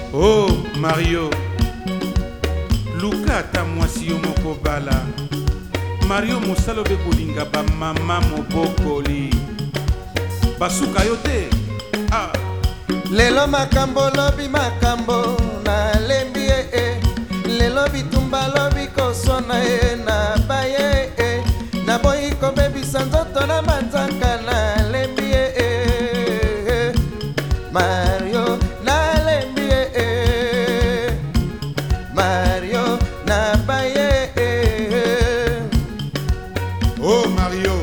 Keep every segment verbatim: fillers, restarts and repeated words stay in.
Oh Mario, luka ata mwasi yo moko bala. Mario mosalo be kolinga ba mama mobokoli. Basuka yo te. Ah. Lelo makambo lobi makambo na lembi e e. Lelo bitumba lobi kosona e na baye e. Na boyi ko bebi sanzoto na manzaka na lembi e e. Mario na lembi e e. Mario na baye e. Oh Mario,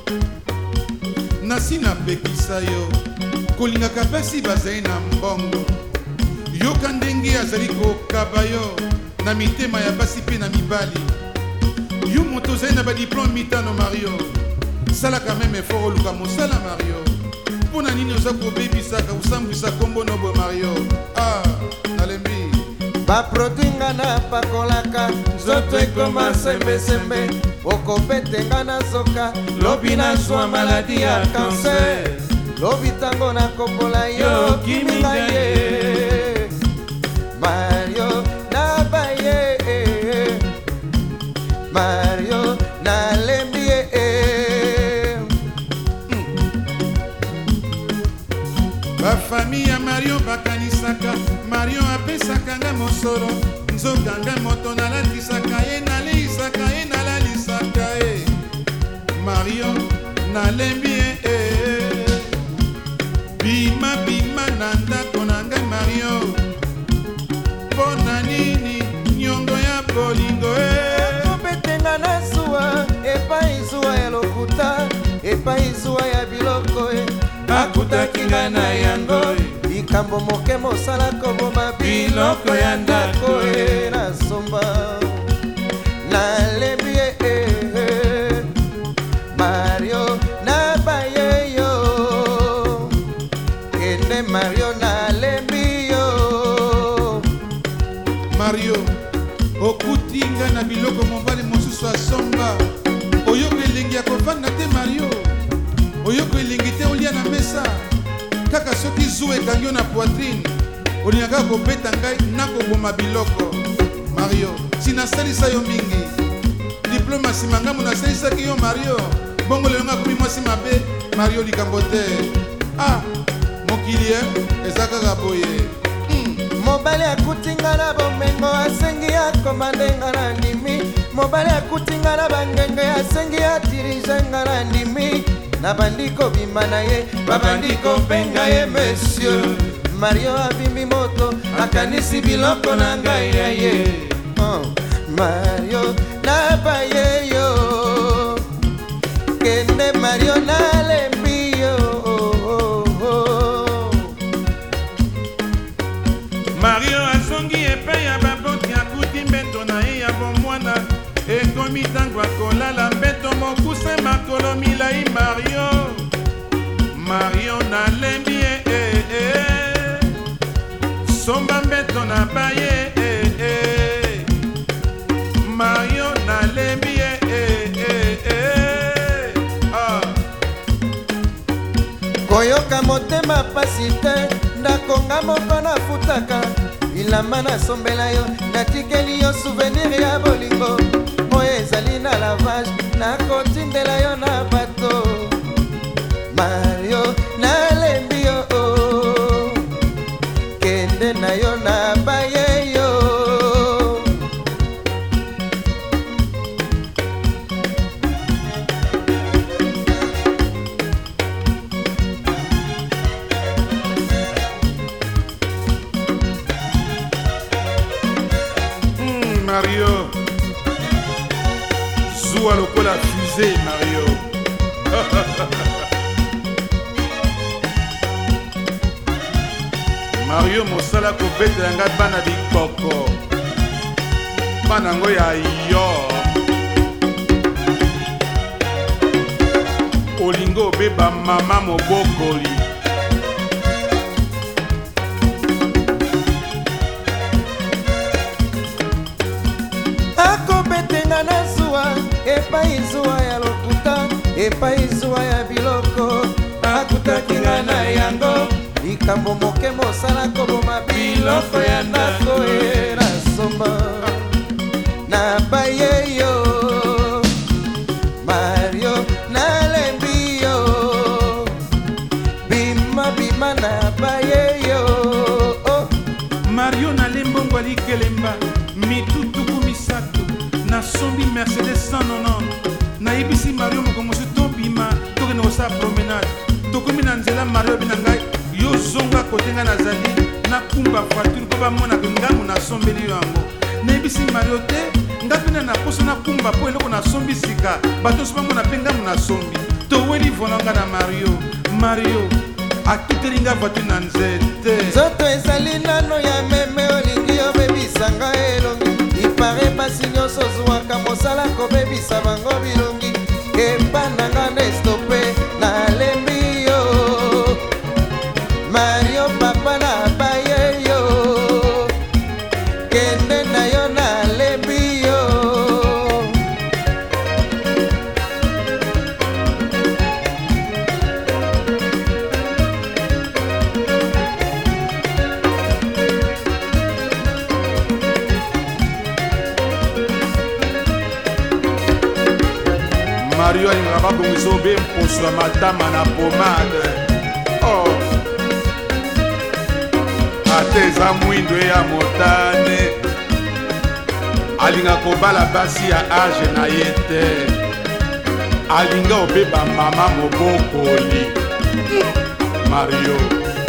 nasi na pekisa yo. Kolinga kapesi bazai na mbongo. Yoka ndenge azali kokaba yo na mitema ya basi pe na mibali. Yo moto zai na ba diplôme mitano Mario. Sala quand même effort oluka mosala Mario. Pona nini oza kobebisaka usambwisa kombo nobo Mario. Ah, nalembi. Ba produinga na pakolaka nzoto ekoma sembe sembe. Okopetenga na soka lobi na zwa maladi ya cancer. Lobi tango na kopola yo kiminga ye. Mario na baye Mario na lembi e. Ba famille ya Mario bakanisaka. Mario apesaka nga mosolo. Nzoka nga moto nalatisaka ye naleisaka ye nalalisaka ye. Mario na lembi e. Bima bima na ndako na ngai Mario. Pona nini nyongo ya bolingo e. Kobetenga na zuwa epai zuwa ya lokuta. Epai zuwa ya biloko e. Akutaki nga na yango likambo moke mosala koboma biloko ya ndako e. Na somba na lembi e. Mario na baye yo. Kende Mario na lembi yo. Mario, okutinga na biloko mobali mosusu asomba. Oyoko elengi ya kovanda te Mario. Oyoko elengi te olia na mesa. Kaka soki zuwa ekangi yo na poitrine. Olingaka kobeta ngai nakoboma biloko. Mario, sinasalisa yo mingi. Diplôme asima ngambo nasalisaki yo Mario. Bongo lelo nga komi mwasi mabe. Mario likambo te. Ah, mokili e ezaka kaka boye. Mobali akutinga na bomengo asengi akoma ndenga na ndimi. Mobali akutinga na bangenge asengi atirizenga na ndimi. Na bandiko bima na ye babandiko penga ye monsieur. Mario abimbi moto akanisi biloko na ngai ya ye. Oh, Mario na baye yo. Kende Mario na lembi yo. Mario asongi epai ya baboti akuti mbeto na ye ya bomwana. Ekomi tango akolala mbeto mokuse makolo milai Mario. Mario na lembi e e e. Somba mbeto na baye e e. Mario na lembi e e e e. Ah. Koyoka motema pasi te. Ndakonga moko na futaka. Ilamba na sombela yo. Natikeli yo souvenir ya bolingo. Oyo ezali na lavage. Nakotindela yo na bato. Mario na lembi yo. Kende na yo na baye yo. Mario, Zoua lokola fusée Mario. Mario mosala kobetela nga bana bikoko. Bana ngo ya yo. Olingo beba mama mobokoli. Akobetenga na zuwa epai zuwa ya lokuta. Epai zuwa ya biloko. Akutaki nga na yango. makambo moke mosala koboma biloko ya ndako e nasomba nabaye yo Mario nalembi yo bima bima nabaye yo oh. Mario nalembongo alikelemba mitutuku misato nasombi Mercedes cent quatre-vingt-dix nayebisi Mario mokomosi tobima tokende kosala promenade tokomi na nzela Mario bina ngai yo zonga kote ngai nazali nakumba voiture mpo bamonaka ngangu nasombeli yo yango nayebisi Mario te nga mpena na poso nakumba mpo eloko nasombi sika bato nyonso bamona mpe ngangu nasombi toweli volanga na Mario Mario akiteli nga voiture na nzete nzoto ezali nano ya meme olingi obebisanga elongi ipare basi nyonso ozwaka mosala kobebisa bango bilongi kemba nanga nestope nalembi yo Mario papa nabaye yo kende na yo nalembi yo Mario alingaka babongisa obe mposo ya matama na pomade oh. Ate eza mwindo ya motane alinga kobala basi ya age na ye te alinga obeba mama mobokoli Mario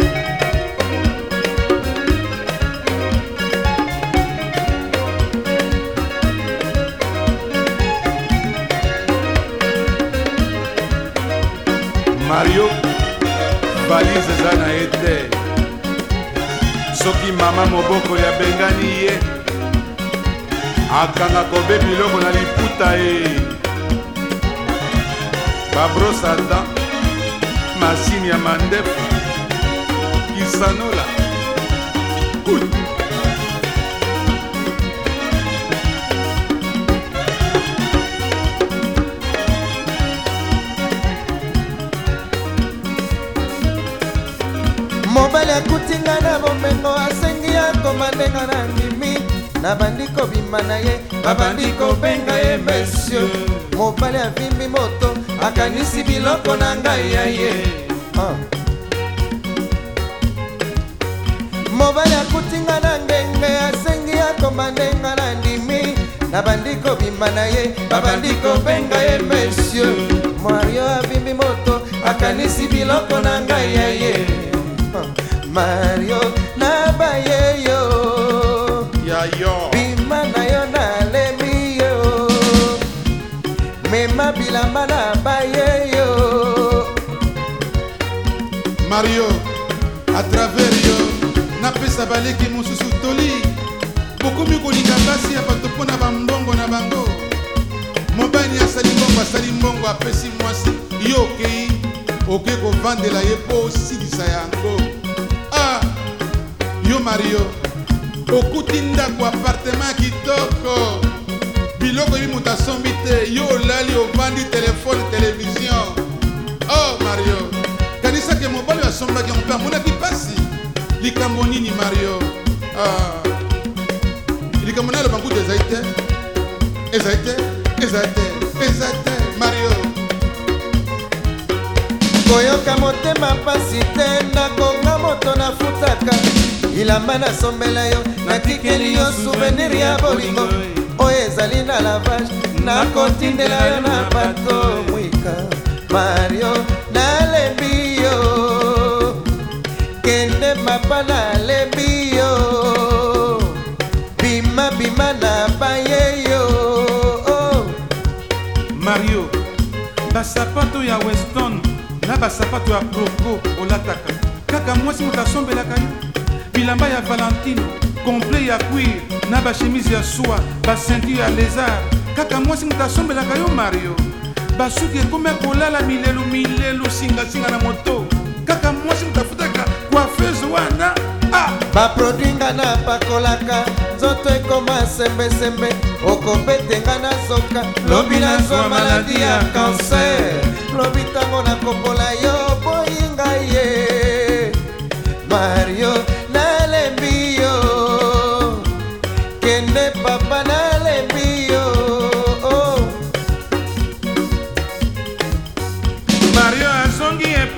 Mario valise eza na ye te soki mama mobokoli abengani ye akanga kobe biloko na liputa ye babrosa dent masini ya mandefu kisanola Good. mobali akutinga na bomengo asengi akoma ndenga na ndimi na bandiko bima na ye babandi kobenga ye monsieur mobali avimbi moto akanisi biloko na ngai ya ye ah. mobali akutinga na ngenge asengi akoma ndenga na ndimi na bandiko bima na ye babandi kobenga ye monsieur Mario avimbi moto akanisi biloko na ngai ya ye Mario nabaye yo ya yo bima na yo nalembi yo mema bilamba nabaye yo Mario à travers yo napesa baleki mosusu toli bokomi kolinga basi ya bato mpo na bambongo na bango mobali asali mbongo asali mbongo apesi mwasi yo okei oke kovandela ye mpo osilisa yango ah yo Mario okuti ndako apartement kitoko biloko yebi moto asombi te yo olali ovandi telefone televizion oh Mario kanisake mobali asombaki mpe amonaki pasi likambo nini Mario ah likambo naloba nkutu ezali te ezali te ezali te ezali te Mario koyoka motema pasi te nakonga moto nafutaka ilamba nasombela yo natikeli yo souvenir ya bolingo oyo ezali na lavage nakotindela yo na bato mwika Mario nalembi yo kende mapa nalembi yo bima bima nabaye yo oh. Mario basapato ya Weston na basapato ya Proco olataka kaka mwasi moto asombelaka yo bilamba ya Valentino complet ya cuir na bachemise ya soie basentire ya lézard kaka mwasi moto asombelaka yo Mario basuki ekome kolala milelu milelu singasinga na moto kaka mwasi moto afutaka coiffeuse wana ah. baprodwinga na pakolaka nzoto ekoma sembesembe okobetenga na soka lobi nazwa maladi ya kanser lobi ntango nakopola yo boyinga ye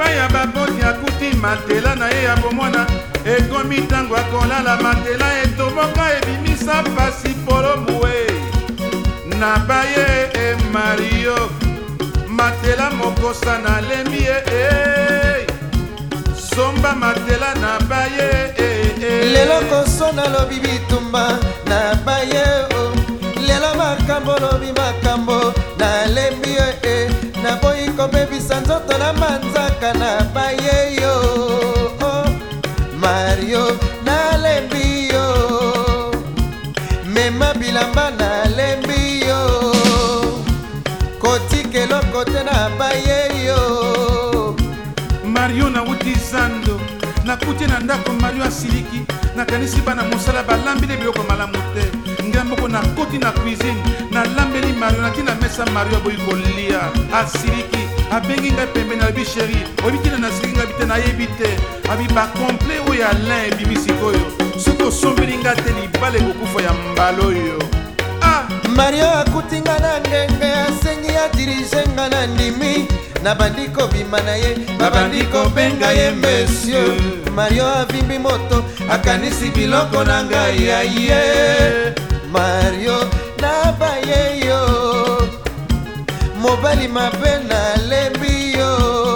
ya baboti akuti matela na ye ya bomwana ekomi ntango akolala matela etoboka ebimisa pasi polo mue na baye e Mario matela mokosa na lembi ye e somba matela na baye e lelo kosona lobi bitumba na baye o lelo makambo lobi makambo na lembi e na boyi kobebisa nzoto na manzaka na baye yo oh, Mario na lembi yo mema bilamba na lembi yo kotikelo kote na baye yo Mario na wuti zando nakuti na ndako Mario asiliki nakanisi bana mosala balambile biloko malamu te ngamboko na koti na cuisine nalambeli Mario natina mesa Mario aboyi kolia asiliki abengi ngai pembeni abi sheri oyebi na nasiliki ngai bite nayebi te abi bakomple oyo alain ebimi sikoyo soki osombeli ngai te libala ekokufa ya mbala oyo ah! Mario akutinga na ngenge asengi adirige nga na ndimi na bandiko bima na ye babandiko benga ye monsieur Mario avimbi moto akanisi biloko na ngai ya ye Mario na baye yo mobali mabe na lembi yo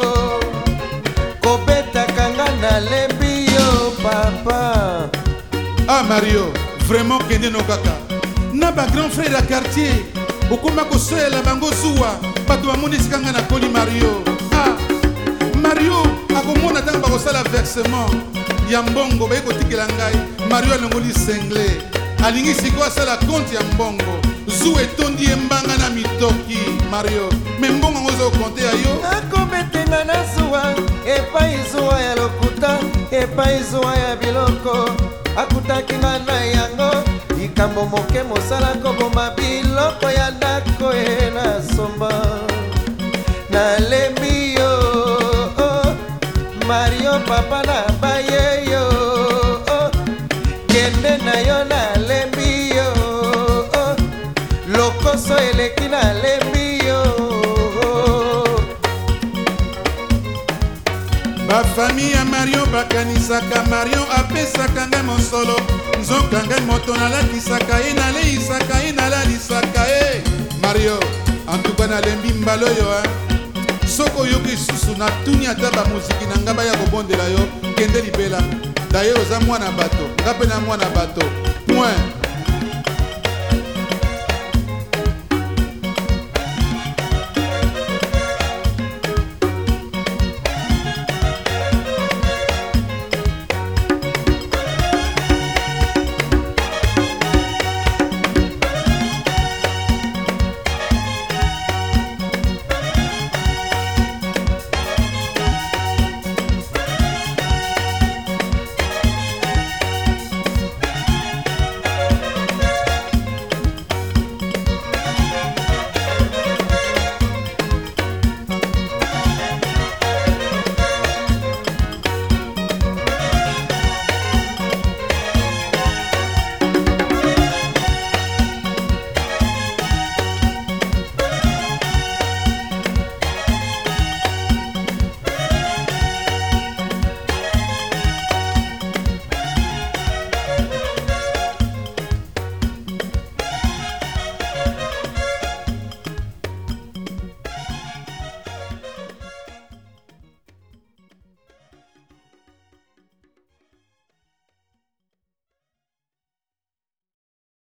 kobetaka nga na lembi yo papa ah Mario vraiment kende no kaka na ba grand frère ya quartier okoma kosoyela bango zuwa bato bamonisika nga na koli Mario ah Mario akomona ntango bakosala versement ya mbongo baye kotikela ngai Mario alongoli sengle alingi sikoyo asala konte ya mbongo zu etondi ye mbanga na mitoki Mario me mbongo yango oza okonte ya yo akobetenga na zuwa epai zuwa ya lokuta epai zuwa ya biloko akutaki nga na yango likambo moke mosala koboma biloko ya ndako ye na somba na lembi yo oh, Mario papa na baye yo oh, kende na yo na lembi yo oh, lokoso eleki na lembi yo oh. bafami ya Mario bakanisaka Mario apesaka ngai mosolo nzoka ngai moto nalakisaka ye naleisaka ye nalalisaka ye Mario antuka nalembi mbala oyo soko oyoki susu natuni ata bamuziki na ngai baya kobondela yo kende libela daye oza mwana bato nga mpe na mwana bato point